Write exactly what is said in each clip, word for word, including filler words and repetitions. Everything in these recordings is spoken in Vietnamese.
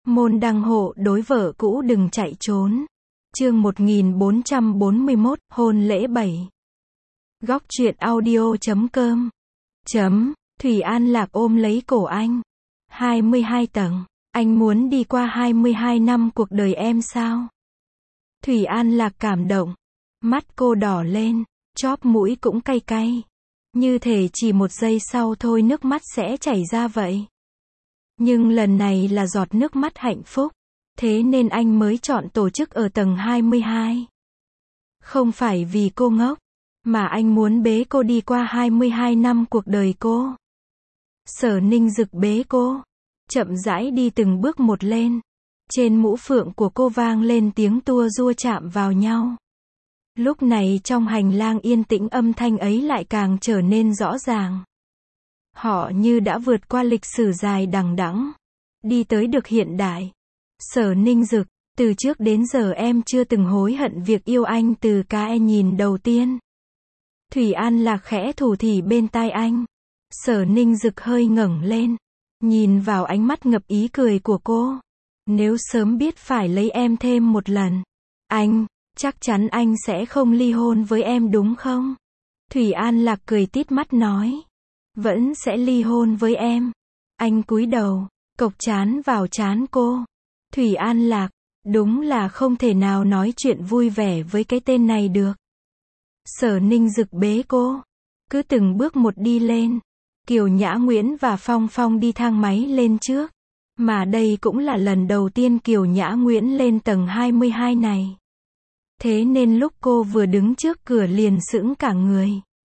Môn đăng hộ đối vợ cũ đừng chạy trốn. Chương một nghìn bốn trăm bốn mươi mốt, hôn lễ bảy. Góc truyện audio chấm com. Chấm, Thủy An Lạc ôm lấy cổ anh. hai mươi hai tầng, anh muốn đi qua hai mươi hai năm cuộc đời em sao? Thủy An Lạc cảm động. Mắt cô đỏ lên, chóp mũi cũng cay cay. Như thể chỉ một giây sau thôi nước mắt sẽ chảy ra vậy. Nhưng lần này là giọt nước mắt hạnh phúc. Thế nên anh mới chọn tổ chức ở tầng hai mươi hai. Không phải vì cô ngốc, mà anh muốn bế cô đi qua hai mươi hai năm cuộc đời cô. Sở Ninh Dực bế cô, chậm rãi đi từng bước một lên. Trên mũ phượng của cô vang lên tiếng tua rua chạm vào nhau. Lúc này trong hành lang yên tĩnh âm thanh ấy lại càng trở nên rõ ràng. Họ như đã vượt qua lịch sử dài đằng đẵng, đi tới được hiện đại. Sở Ninh Dực, từ trước đến giờ em chưa từng hối hận việc yêu anh từ cái nhìn đầu tiên. Thủy An Lạc khẽ thủ thỉ bên tai anh. Sở Ninh Dực hơi ngẩng lên, nhìn vào ánh mắt ngập ý cười của cô. Nếu sớm biết phải lấy em thêm một lần, anh, chắc chắn anh sẽ không ly hôn với em đúng không? Thủy An Lạc cười tít mắt nói. Vẫn sẽ ly hôn với em. Anh cúi đầu, cộc trán vào trán cô. Thủy An Lạc, đúng là không thể nào nói chuyện vui vẻ với cái tên này được. Sở Ninh Dực bế cô, cứ từng bước một đi lên. Kiều Nhã Nguyễn và Phong Phong đi thang máy lên trước. Mà đây cũng là lần đầu tiên Kiều Nhã Nguyễn lên tầng hai mươi hai này. Thế nên lúc cô vừa đứng trước cửa liền sững cả người.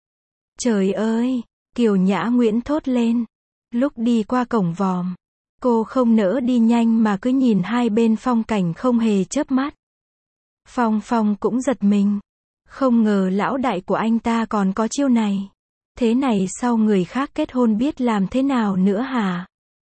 Trời ơi! Kiều Nhã Nguyễn thốt lên. Lúc đi qua cổng vòm, cô không nỡ đi nhanh mà cứ nhìn hai bên phong cảnh không hề chớp mắt. Phong Phong cũng giật mình. Không ngờ lão đại của anh ta còn có chiêu này. Thế này sau người khác kết hôn biết làm thế nào nữa hả?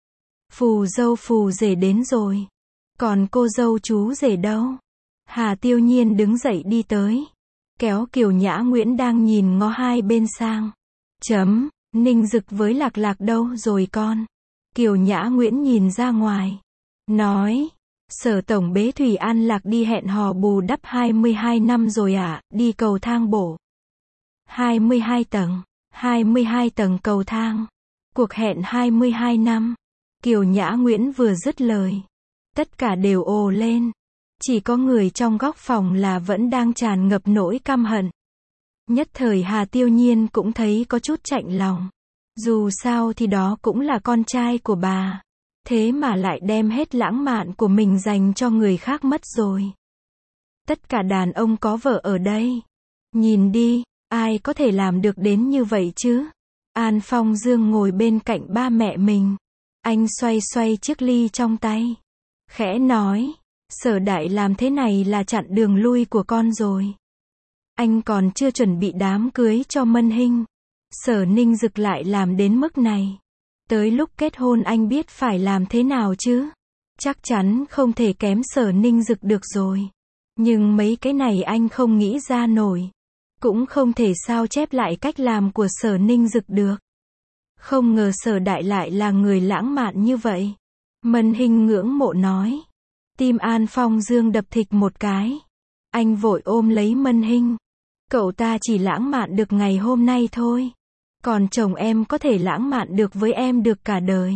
Phù dâu phù rể đến rồi. Còn cô dâu chú rể đâu? Hà Tiêu Nhiên đứng dậy đi tới. Kéo Kiều Nhã Nguyễn đang nhìn ngó hai bên sang. Chấm, Ninh Dực với Lạc Lạc đâu rồi con? Kiều Nhã Nguyễn nhìn ra ngoài. Nói, Sở tổng bế Thủy An Lạc đi hẹn hò bù đắp hai mươi hai năm rồi ạ, à, đi cầu thang bộ. hai mươi hai tầng, hai mươi hai tầng cầu thang. Cuộc hẹn hai mươi hai năm. Kiều Nhã Nguyễn vừa dứt lời. Tất cả đều ồ lên. Chỉ có người trong góc phòng là vẫn đang tràn ngập nỗi căm hận. Nhất thời Hà Tiêu Nhiên cũng thấy có chút chạnh lòng. Dù sao thì đó cũng là con trai của bà. Thế mà lại đem hết lãng mạn của mình dành cho người khác mất rồi. Tất cả đàn ông có vợ ở đây. Nhìn đi, ai có thể làm được đến như vậy chứ? An Phong Dương ngồi bên cạnh ba mẹ mình. Anh xoay xoay chiếc ly trong tay. Khẽ nói, Sở đại làm thế này là chặn đường lui của con rồi. Anh còn chưa chuẩn bị đám cưới cho Mân Hinh. Sở Ninh Dực lại làm đến mức này. Tới lúc kết hôn anh biết phải làm thế nào chứ? Chắc chắn không thể kém Sở Ninh Dực được rồi. Nhưng mấy cái này anh không nghĩ ra nổi. Cũng không thể sao chép lại cách làm của Sở Ninh Dực được. Không ngờ Sở đại lại là người lãng mạn như vậy. Mân Hinh ngưỡng mộ nói. Tim An Phong Dương đập thịch một cái. Anh vội ôm lấy Mân Hinh. Cậu ta chỉ lãng mạn được ngày hôm nay thôi. Còn chồng em có thể lãng mạn được với em được cả đời.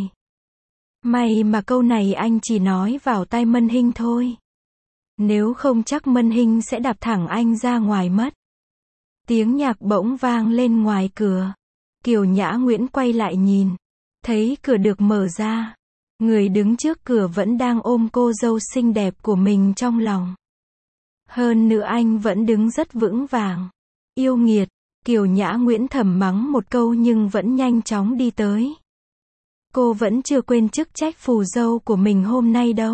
May mà câu này anh chỉ nói vào tai Mân Hinh thôi. Nếu không chắc Mân Hinh sẽ đạp thẳng anh ra ngoài mất. Tiếng nhạc bỗng vang lên ngoài cửa. Kiều Nhã Nguyễn quay lại nhìn. Thấy cửa được mở ra. Người đứng trước cửa vẫn đang ôm cô dâu xinh đẹp của mình trong lòng. Hơn nữa anh vẫn đứng rất vững vàng. Yêu nghiệt, Kiều Nhã Nguyễn thầm mắng một câu nhưng vẫn nhanh chóng đi tới. Cô vẫn chưa quên chức trách phù dâu của mình hôm nay đâu.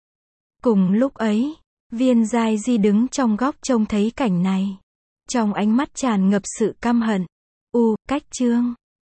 Cùng lúc ấy, Viên Giai Di đứng trong góc trông thấy cảnh này. Trong ánh mắt tràn ngập sự căm hận. U, cách chương.